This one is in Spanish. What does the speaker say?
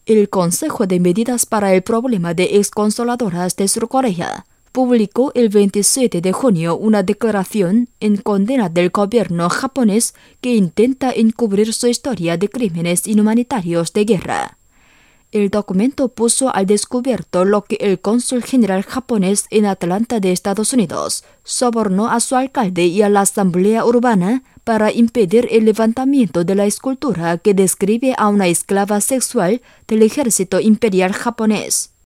El Consejo de Medidas para el Problema de Exconsuladoras de Surcorea publicó el 27 de junio una declaración en condena del gobierno japonés que intenta encubrir su historia de crímenes inhumanitarios de guerra. El documento puso al descubierto lo que el cónsul general japonés en Atlanta de Estados Unidos sobornó a su alcalde y a la asamblea urbana para impedir el levantamiento de la escultura que describe a una esclava sexual del ejército imperial japonés.